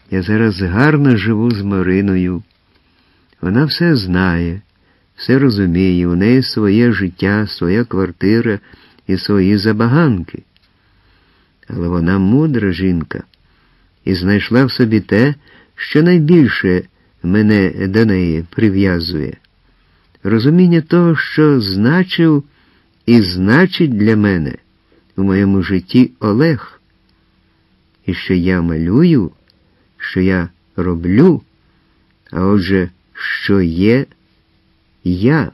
Я зараз гарно живу з Мариною. Вона все знає, все розуміє, у неї своє життя, своя квартира і свої забаганки. Але вона мудра жінка і знайшла в собі те, що найбільше мене до неї прив'язує. Розуміння того, що значив і значить для мене у моєму житті Олег, і що я малюю, що я роблю, а отже, що є я.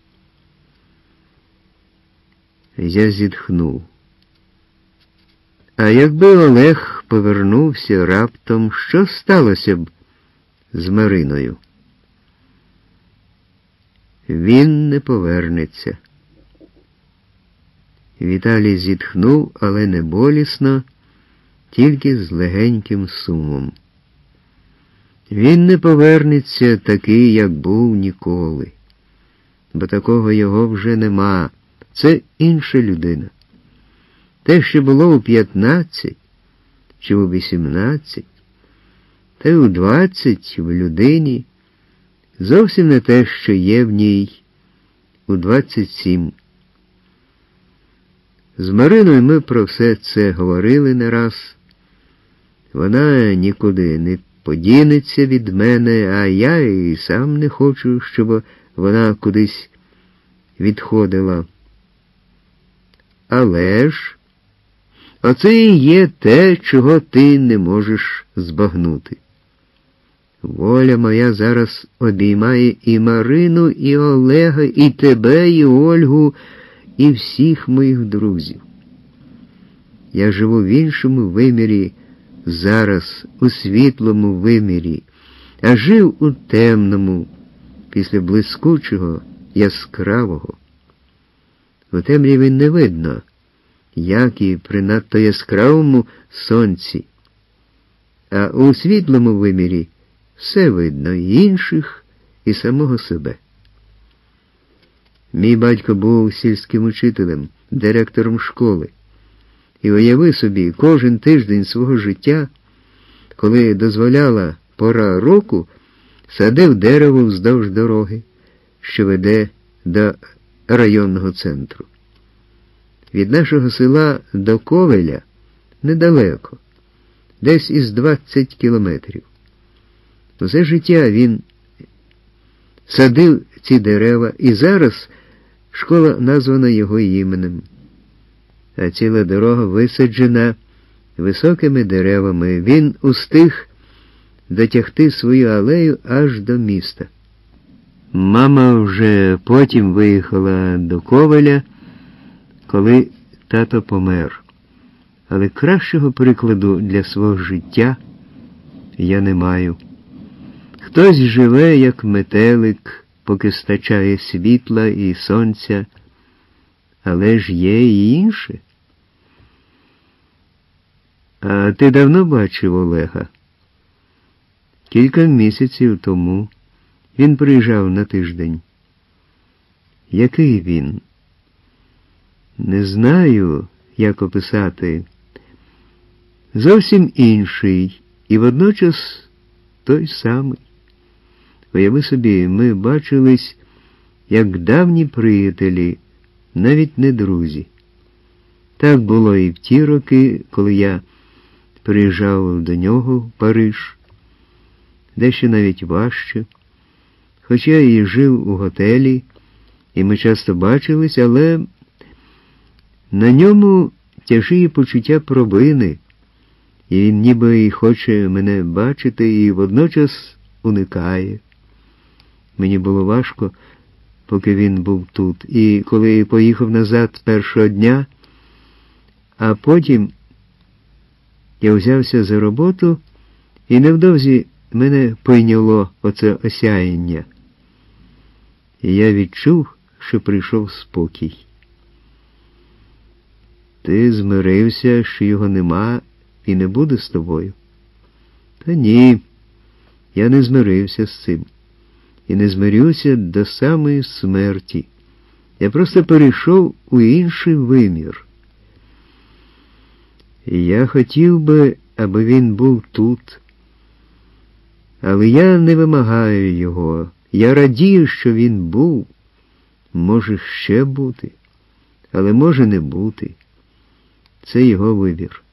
Я зітхнув. А якби Олег повернувся раптом, що сталося б з Мариною? Він не повернеться. Віталій зітхнув, але не болісно, тільки з легеньким сумом. Він не повернеться такий, як був ніколи, бо такого його вже нема. Це інша людина. Те, що було у 15 чи у 18, та й у 20 в людині, зовсім не те, що є в ній у 27. З Мариною ми про все це говорили не раз. Вона нікуди не подінеться від мене, а я і сам не хочу, щоб вона кудись відходила. Але ж, оце і є те, чого ти не можеш збагнути. Воля моя зараз обіймає і Марину, і Олега, і тебе, і Ольгу, і всіх моїх друзів. Я живу в іншому вимірі зараз, у світлому вимірі, а жив у темному, після блискучого, яскравого. У темряві не видно, як і при надто яскравому сонці, а у світлому вимірі все видно, і інших, і самого себе. Мій батько був сільським учителем, директором школи. І уяви собі, кожен тиждень свого життя, коли дозволяла пора року, садив дерево вздовж дороги, що веде до районного центру. Від нашого села до Ковеля недалеко, десь із 20 кілометрів. Усе життя він садив ці дерева, і зараз школа названа його іменем. А ціла дорога висаджена високими деревами. Він устиг дотягти свою алею аж до міста. Мама вже потім виїхала до Ковеля, коли тато помер. Але кращого прикладу для свого життя я не маю. Хтось живе, як метелик, поки стачає світла і сонця, але ж є і інше. А ти давно бачив Олега? Кілька місяців тому. Він приїжджав на тиждень. Який він? Не знаю, як описати. Зовсім інший і водночас той самий. Уяви собі, ми бачились як давні приятелі, навіть не друзі. Так було і в ті роки, коли я приїжджав до нього в Париж, дещо навіть важче. Хоч я і жив у готелі, і ми часто бачились, але на ньому тяжіє почуття провини, і він ніби і хоче мене бачити, і водночас уникає. Мені було важко, поки він був тут, і коли поїхав назад першого дня, а потім я взявся за роботу, і невдовзі мене пойняло оце осяяння. І я відчув, що прийшов спокій. Ти змирився, що його нема і не буде з тобою? Та ні, я не змирився з цим. І не змирюся до самої смерті. Я просто перейшов у інший вимір. І я хотів би, аби він був тут. Але я не вимагаю його. Я радію, що він був. Може ще бути, але може не бути. Це його вибір.